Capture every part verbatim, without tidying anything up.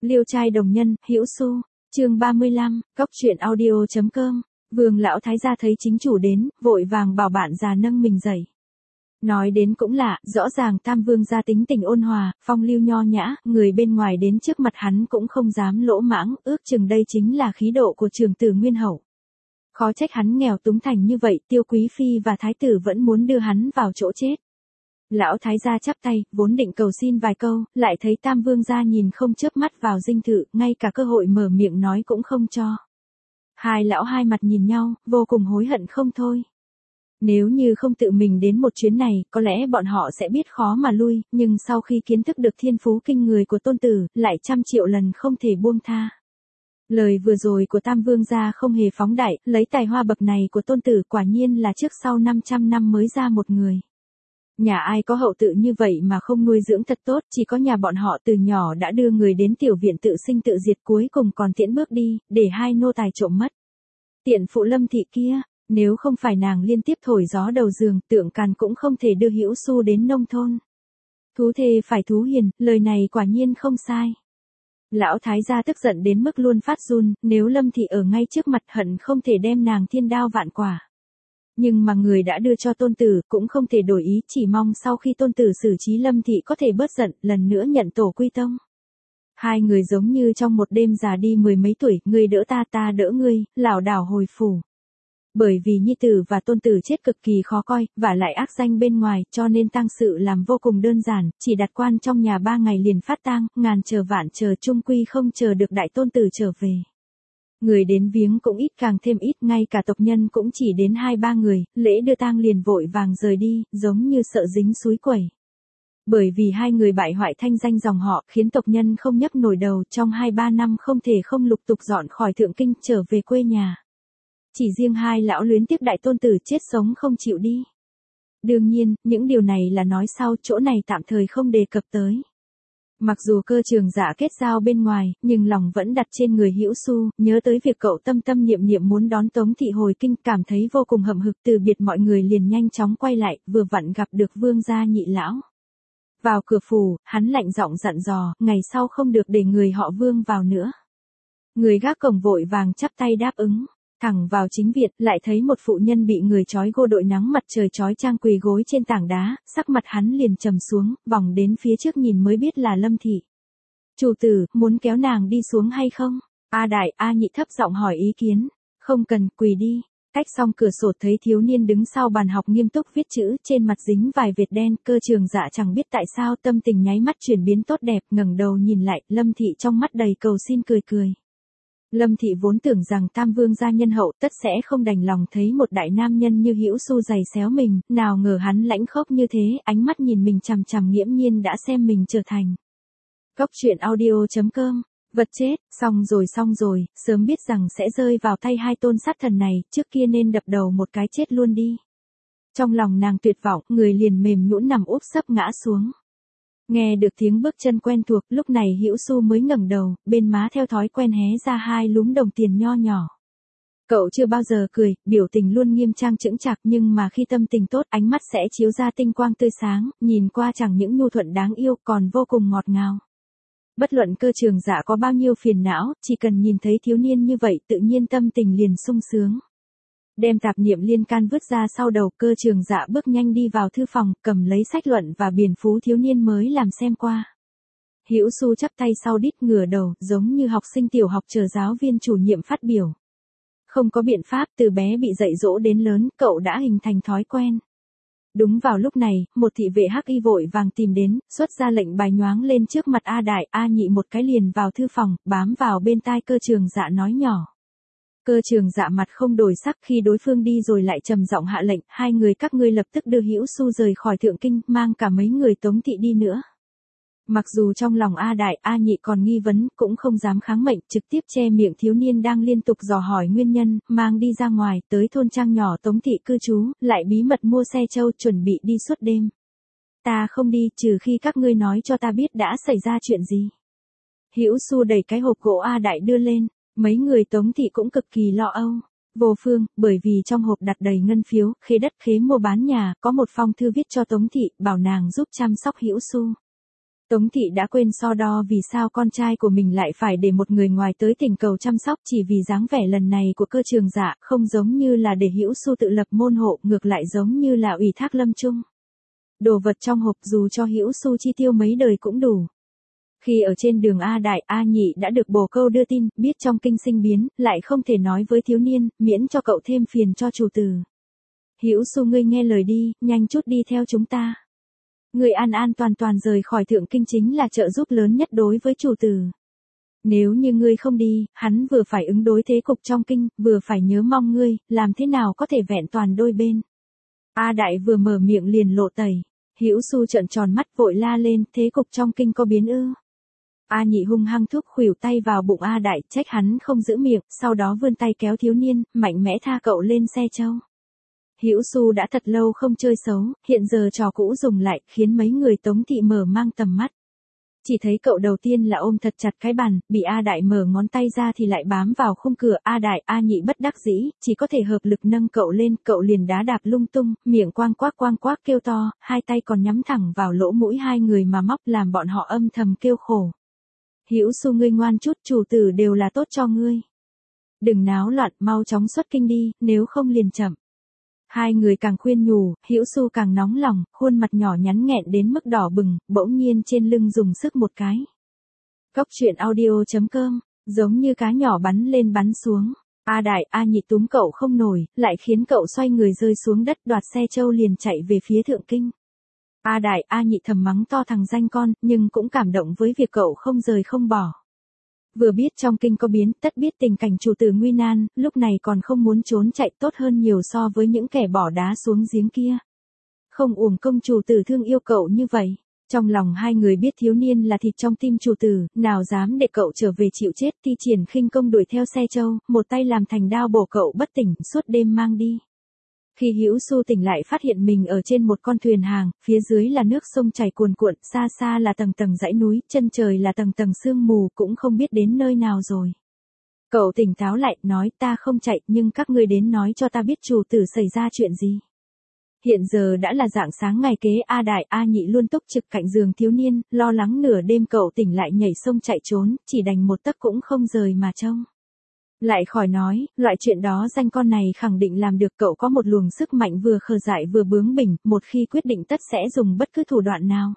Liêu trai đồng nhân, Hữu Xu, chương ba mươi lăm, cốc truyện audio chấm com. Vương lão thái gia thấy chính chủ đến, vội vàng bảo bạn già nâng mình dậy. Nói đến cũng lạ, rõ ràng Tam Vương gia tính tình ôn hòa, phong lưu nho nhã, người bên ngoài đến trước mặt hắn cũng không dám lỗ mãng, ước chừng đây chính là khí độ của trường tử Nguyên Hậu. Khó trách hắn nghèo túng thành như vậy, Tiêu Quý phi và thái tử vẫn muốn đưa hắn vào chỗ chết. Lão thái gia chắp tay, vốn định cầu xin vài câu, lại thấy Tam Vương gia nhìn không chớp mắt vào dinh thự, ngay cả cơ hội mở miệng nói cũng không cho. Hai lão hai mặt nhìn nhau, vô cùng hối hận không thôi. Nếu như không tự mình đến một chuyến này, có lẽ bọn họ sẽ biết khó mà lui, nhưng sau khi kiến thức được thiên phú kinh người của tôn tử, lại trăm triệu lần không thể buông tha. Lời vừa rồi của Tam Vương gia không hề phóng đại, lấy tài hoa bậc này của tôn tử quả nhiên là trước sau năm trăm năm mới ra một người. Nhà ai có hậu tự như vậy mà không nuôi dưỡng thật tốt, chỉ có nhà bọn họ từ nhỏ đã đưa người đến tiểu viện tự sinh tự diệt, cuối cùng còn tiễn bước đi, để hai nô tài trộm mất. Tiện phụ Lâm thị kia, nếu không phải nàng liên tiếp thổi gió đầu giường, Tượng Càn cũng không thể đưa Hữu Xu đến nông thôn. Thú thê phải thú hiền, lời này quả nhiên không sai. Lão thái gia tức giận đến mức luôn phát run, nếu Lâm thị ở ngay trước mặt hận không thể đem nàng thiên đao vạn quả. Nhưng mà người đã đưa cho tôn tử cũng không thể đổi ý, chỉ mong sau khi tôn tử xử trí Lâm thị có thể bớt giận, lần nữa nhận tổ quy tông. Hai người giống như trong một đêm già đi mười mấy tuổi, ngươi đỡ ta ta đỡ ngươi, lảo đảo hồi phủ. Bởi vì nhi tử và tôn tử chết cực kỳ khó coi, và lại ác danh bên ngoài, cho nên tang sự làm vô cùng đơn giản, chỉ đặt quan trong nhà ba ngày liền phát tang, ngàn chờ vạn chờ chung quy không chờ được đại tôn tử trở về. Người đến viếng cũng ít càng thêm ít, ngay cả tộc nhân cũng chỉ đến hai ba người, lễ đưa tang liền vội vàng rời đi, giống như sợ dính suối quẩy. Bởi vì hai người bại hoại thanh danh dòng họ, khiến tộc nhân không nhấc nổi đầu, trong hai ba năm không thể không lục tục dọn khỏi Thượng Kinh trở về quê nhà. Chỉ riêng hai lão luyến tiếc đại tôn tử chết sống không chịu đi. Đương nhiên, những điều này là nói sau, chỗ này tạm thời không đề cập tới. Mặc dù Cơ Trường Dạ kết giao bên ngoài, nhưng lòng vẫn đặt trên người Hữu Xu, nhớ tới việc cậu tâm tâm niệm niệm muốn đón Tống thị hồi kinh, cảm thấy vô cùng hậm hực, từ biệt mọi người liền nhanh chóng quay lại, vừa vặn gặp được Vương gia nhị lão. Vào cửa phủ, hắn lạnh giọng dặn dò, ngày sau không được để người họ Vương vào nữa. Người gác cổng vội vàng chắp tay đáp ứng. Thẳng vào chính viện, lại thấy một phụ nhân bị người trói gô đội nắng mặt trời chói chang quỳ gối trên tảng đá, sắc mặt hắn liền trầm xuống, vòng đến phía trước nhìn mới biết là Lâm thị. Chủ tử, muốn kéo nàng đi xuống hay không? A đại, A nhị thấp giọng hỏi ý kiến. Không cần, quỳ đi. Cách xong cửa sổ thấy thiếu niên đứng sau bàn học nghiêm túc viết chữ, trên mặt dính vài vệt đen, Cơ Trường Dạ chẳng biết tại sao tâm tình nháy mắt chuyển biến tốt đẹp, ngẩng đầu nhìn lại, Lâm thị trong mắt đầy cầu xin cười cười. Lâm thị vốn tưởng rằng Tam Vương gia nhân hậu tất sẽ không đành lòng thấy một đại nam nhân như Hữu Xu giày xéo mình, nào ngờ hắn lãnh khốc như thế, ánh mắt nhìn mình chằm chằm nghiễm nhiên đã xem mình trở thành. Cốc truyện audio chấm com, vật chết, xong rồi xong rồi, sớm biết rằng sẽ rơi vào tay hai tôn sát thần này, trước kia nên đập đầu một cái chết luôn đi. Trong lòng nàng tuyệt vọng, người liền mềm nhũn nằm úp sấp ngã xuống. Nghe được tiếng bước chân quen thuộc, lúc này Hữu Xu mới ngẩng đầu, bên má theo thói quen hé ra hai lúm đồng tiền nho nhỏ. Cậu chưa bao giờ cười, biểu tình luôn nghiêm trang chững chạc, nhưng mà khi tâm tình tốt, ánh mắt sẽ chiếu ra tinh quang tươi sáng, nhìn qua chẳng những nhu thuận đáng yêu, còn vô cùng ngọt ngào. Bất luận Cơ Trường Dạ có bao nhiêu phiền não, chỉ cần nhìn thấy thiếu niên như vậy, tự nhiên tâm tình liền sung sướng. Đem tạp niệm liên can vứt ra sau đầu, Cơ Trường Dạ bước nhanh đi vào thư phòng, cầm lấy sách luận và biển phú thiếu niên mới làm xem qua. Hữu Xu chắp tay sau đít ngửa đầu, giống như học sinh tiểu học chờ giáo viên chủ nhiệm phát biểu. Không có biện pháp, từ bé bị dạy dỗ đến lớn, cậu đã hình thành thói quen. Đúng vào lúc này, một thị vệ hắc y vội vàng tìm đến, xuất ra lệnh bài nhoáng lên trước mặt A đại, A nhị một cái liền vào thư phòng, bám vào bên tai Cơ Trường Dạ nói nhỏ. Cơ Trường Dạ mặt không đổi sắc, khi đối phương đi rồi lại trầm giọng hạ lệnh, hai người các ngươi lập tức đưa Hữu Xu rời khỏi Thượng Kinh, mang cả mấy người Tống thị đi nữa. Mặc dù trong lòng A đại, A nhị còn nghi vấn, cũng không dám kháng mệnh, trực tiếp che miệng thiếu niên đang liên tục dò hỏi nguyên nhân, mang đi ra ngoài, tới thôn trang nhỏ Tống thị cư trú, lại bí mật mua xe trâu chuẩn bị đi suốt đêm. Ta không đi, trừ khi các ngươi nói cho ta biết đã xảy ra chuyện gì. Hữu Xu đẩy cái hộp gỗ A đại đưa lên. Mấy người Tống thị cũng cực kỳ lo âu. Vô phương, bởi vì trong hộp đặt đầy ngân phiếu, khế đất khế mua bán nhà, có một phong thư viết cho Tống thị, bảo nàng giúp chăm sóc Hữu Xu. Tống thị đã quên so đo vì sao con trai của mình lại phải để một người ngoài tới tỉnh cầu chăm sóc chỉ vì dáng vẻ lần này của Cơ Trường Dạ, không giống như là để Hữu Xu tự lập môn hộ, ngược lại giống như là ủy thác Lâm Trung. Đồ vật trong hộp dù cho Hữu Xu chi tiêu mấy đời cũng đủ. Khi ở trên đường A Đại, A Nhị đã được bồ câu đưa tin, biết trong kinh sinh biến, lại không thể nói với thiếu niên, miễn cho cậu thêm phiền cho chủ tử. Hữu Xu ngươi nghe lời đi, nhanh chút đi theo chúng ta. Người an an toàn toàn rời khỏi thượng kinh chính là trợ giúp lớn nhất đối với chủ tử. Nếu như ngươi không đi, hắn vừa phải ứng đối thế cục trong kinh, vừa phải nhớ mong ngươi, làm thế nào có thể vẹn toàn đôi bên. A Đại vừa mở miệng liền lộ tẩy. Hữu Xu trợn tròn mắt vội la lên, thế cục trong kinh có biến ư. A Nhị hung hăng thúc khuỷu tay vào bụng A Đại, trách hắn không giữ miệng, sau đó vươn tay kéo thiếu niên, mạnh mẽ tha cậu lên xe trâu. Hữu Xu đã thật lâu không chơi xấu, hiện giờ trò cũ dùng lại, khiến mấy người Tống thị mở mang tầm mắt. Chỉ thấy cậu đầu tiên là ôm thật chặt cái bàn, bị A Đại mở ngón tay ra thì lại bám vào khung cửa. A Đại, A Nhị bất đắc dĩ, chỉ có thể hợp lực nâng cậu lên, cậu liền đá đạp lung tung, miệng quang quác quang quác kêu to, hai tay còn nhắm thẳng vào lỗ mũi hai người mà móc, làm bọn họ âm thầm kêu khổ. Hữu Xu ngươi ngoan chút, chủ tử đều là tốt cho ngươi. Đừng náo loạn, mau chóng xuất kinh đi, nếu không liền chậm. Hai người càng khuyên nhủ, Hữu Xu càng nóng lòng, khuôn mặt nhỏ nhắn nghẹn đến mức đỏ bừng, bỗng nhiên trên lưng dùng sức một cái. Cốc truyện audio chấm com, giống như cá nhỏ bắn lên bắn xuống. A Đại, A Nhị túm cậu không nổi, lại khiến cậu xoay người rơi xuống đất, đoạt xe trâu liền chạy về phía thượng kinh. A Đại, A Nhị thầm mắng to thằng danh con, nhưng cũng cảm động với việc cậu không rời không bỏ. Vừa biết trong kinh có biến, tất biết tình cảnh chủ tử nguy nan, lúc này còn không muốn trốn chạy, tốt hơn nhiều so với những kẻ bỏ đá xuống giếng kia. Không uổng công chủ tử thương yêu cậu như vậy. Trong lòng hai người biết thiếu niên là thịt trong tim chủ tử, nào dám để cậu trở về chịu chết. Ti Triển khinh công đuổi theo xe trâu, một tay làm thành đao bổ cậu bất tỉnh, suốt đêm mang đi. Khi Hữu Xu tỉnh lại phát hiện mình ở trên một con thuyền hàng, phía dưới là nước sông chảy cuồn cuộn, xa xa là tầng tầng dãy núi, chân trời là tầng tầng sương mù, cũng không biết đến nơi nào rồi. Cậu tỉnh táo lại, nói ta không chạy, nhưng các ngươi đến nói cho ta biết chủ tử xảy ra chuyện gì. Hiện giờ đã là rạng sáng ngày kế, A Đại, A Nhị luôn túc trực cạnh giường thiếu niên, lo lắng nửa đêm cậu tỉnh lại nhảy sông chạy trốn, chỉ đành một tấc cũng không rời mà trông. Lại khỏi nói, loại chuyện đó danh con này khẳng định làm được, cậu có một luồng sức mạnh vừa khờ dại vừa bướng bỉnh, một khi quyết định tất sẽ dùng bất cứ thủ đoạn nào.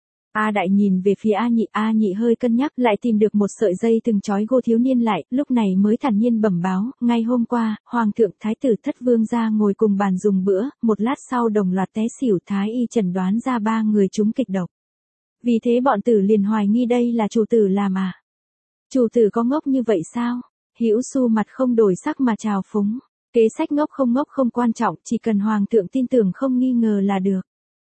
A Đại nhìn về phía A Nhị, A Nhị hơi cân nhắc, lại tìm được một sợi dây từng trói gô thiếu niên lại, lúc này mới thản nhiên bẩm báo, ngay hôm qua, Hoàng thượng Thái tử Thất Vương ra ngồi cùng bàn dùng bữa, một lát sau đồng loạt té xỉu, Thái y chẩn đoán ra ba người trúng kịch độc. Vì thế bọn tử liền hoài nghi đây là chủ tử làm à? Chủ tử có ngốc như vậy sao? Hữu Xu mặt không đổi sắc mà trào phúng. Kế sách ngốc không ngốc không quan trọng, chỉ cần hoàng thượng tin tưởng không nghi ngờ là được.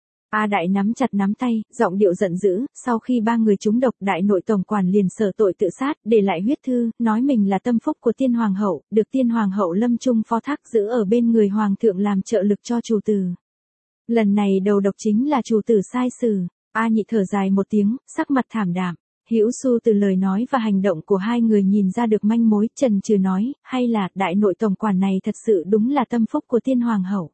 A Đại nắm chặt nắm tay, giọng điệu giận dữ, sau khi ba người trúng độc, đại nội tổng quản liền sở tội tự sát, để lại huyết thư, nói mình là tâm phúc của tiên hoàng hậu, được tiên hoàng hậu Lâm Trung phó thác giữ ở bên người hoàng thượng làm trợ lực cho chủ tử. Lần này đầu độc chính là chủ tử sai xử. A Nhị thở dài một tiếng, sắc mặt thảm đạm. Hữu Xu từ lời nói và hành động của hai người nhìn ra được manh mối, chần chừ nói, hay là đại nội tổng quản này thật sự đúng là tâm phúc của tiên hoàng hậu.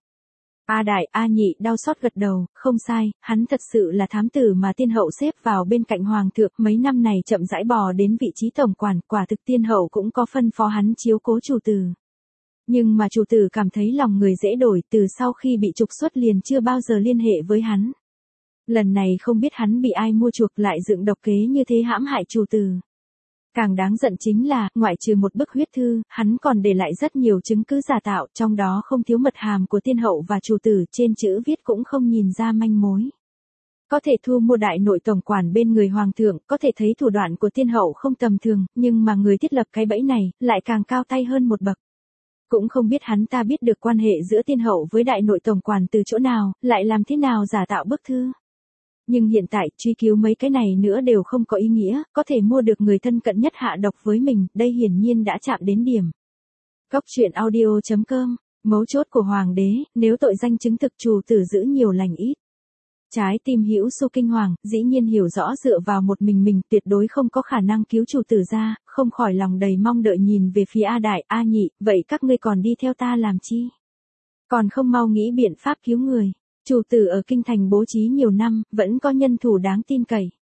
A Đại, A Nhị đau xót gật đầu, không sai, hắn thật sự là thám tử mà tiên hậu xếp vào bên cạnh hoàng thượng, mấy năm này chậm rãi bò đến vị trí tổng quản, quả thực tiên hậu cũng có phân phó hắn chiếu cố chủ tử. Nhưng mà chủ tử cảm thấy lòng người dễ đổi, từ sau khi bị trục xuất liền chưa bao giờ liên hệ với hắn. Lần này không biết hắn bị ai mua chuộc lại dựng độc kế như thế hãm hại chủ tử. Càng đáng giận chính là, ngoại trừ một bức huyết thư, hắn còn để lại rất nhiều chứng cứ giả tạo, trong đó không thiếu mật hàm của tiên hậu và chủ tử, trên chữ viết cũng không nhìn ra manh mối. Có thể thu mua đại nội tổng quản bên người hoàng thượng, có thể thấy thủ đoạn của tiên hậu không tầm thường, nhưng mà người thiết lập cái bẫy này, lại càng cao tay hơn một bậc. Cũng không biết hắn ta biết được quan hệ giữa tiên hậu với đại nội tổng quản từ chỗ nào, lại làm thế nào giả tạo bức thư. Nhưng hiện tại, truy cứu mấy cái này nữa đều không có ý nghĩa, có thể mua được người thân cận nhất hạ độc với mình, đây hiển nhiên đã chạm đến điểm. Cốc truyện audio chấm com, mấu chốt của hoàng đế, nếu tội danh chứng thực chủ tử giữ nhiều lành ít. Trái tim Hữu Xu kinh hoàng, dĩ nhiên hiểu rõ dựa vào một mình mình tuyệt đối không có khả năng cứu chủ tử ra, không khỏi lòng đầy mong đợi nhìn về phía A Đại, A Nhị, vậy các ngươi còn đi theo ta làm chi? Còn không mau nghĩ biện pháp cứu người. Chủ tử ở kinh thành bố trí nhiều năm, vẫn có nhân thủ đáng tin cậy.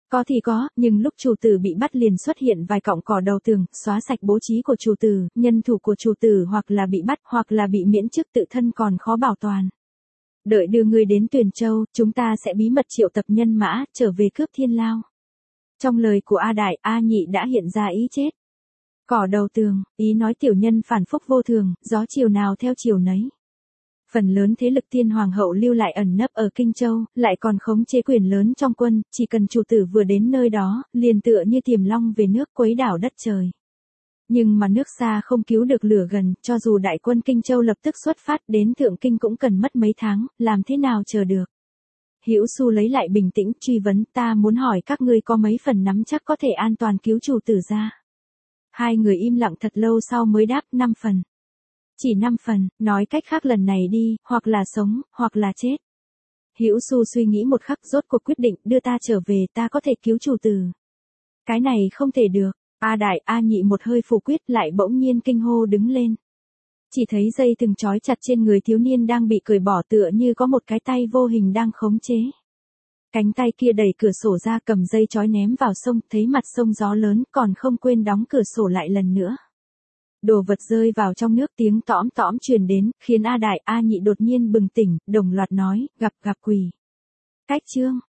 Có thì có, nhưng lúc chủ tử bị bắt liền xuất hiện vài cọng cỏ đầu tường, xóa sạch bố trí của chủ tử, nhân thủ của chủ tử hoặc là bị bắt hoặc là bị miễn chức tự thân còn khó bảo toàn. Đợi đưa ngươi đến Tuyền Châu, chúng ta sẽ bí mật triệu tập nhân mã, trở về cướp Thiên Lao. Trong lời của A Đại, A Nhị đã hiện ra ý chết. Cỏ đầu tường, ý nói tiểu nhân phản phúc vô thường, gió chiều nào theo chiều nấy. Phần lớn thế lực Tiên Hoàng hậu lưu lại ẩn nấp ở Kinh Châu, lại còn khống chế quyền lớn trong quân, chỉ cần chủ tử vừa đến nơi đó, liền tựa như tiềm long về nước quấy đảo đất trời. Nhưng mà nước xa không cứu được lửa gần, cho dù đại quân Kinh Châu lập tức xuất phát đến Thượng Kinh cũng cần mất mấy tháng, làm thế nào chờ được. Hữu Xu lấy lại bình tĩnh, truy vấn, ta muốn hỏi các ngươi có mấy phần nắm chắc có thể an toàn cứu chủ tử ra. Hai người im lặng thật lâu sau mới đáp, năm phần. Chỉ năm phần, nói cách khác lần này đi, hoặc là sống, hoặc là chết. Hữu Xu suy nghĩ một khắc rốt cuộc quyết định, đưa ta trở về, ta có thể cứu chủ tử. Cái này không thể được. A Đại, A Nhị một hơi phủ quyết lại bỗng nhiên kinh hô đứng lên. Chỉ thấy dây thừng trói chặt trên người thiếu niên đang bị cởi bỏ tựa như có một cái tay vô hình đang khống chế. Cánh tay kia đẩy cửa sổ ra cầm dây trói ném vào sông, thấy mặt sông gió lớn còn không quên đóng cửa sổ lại lần nữa. Đồ vật rơi vào trong nước tiếng tõm tõm truyền đến, khiến A Đại, A Nhị đột nhiên bừng tỉnh, đồng loạt nói, gặp gặp quỷ. Cách chương.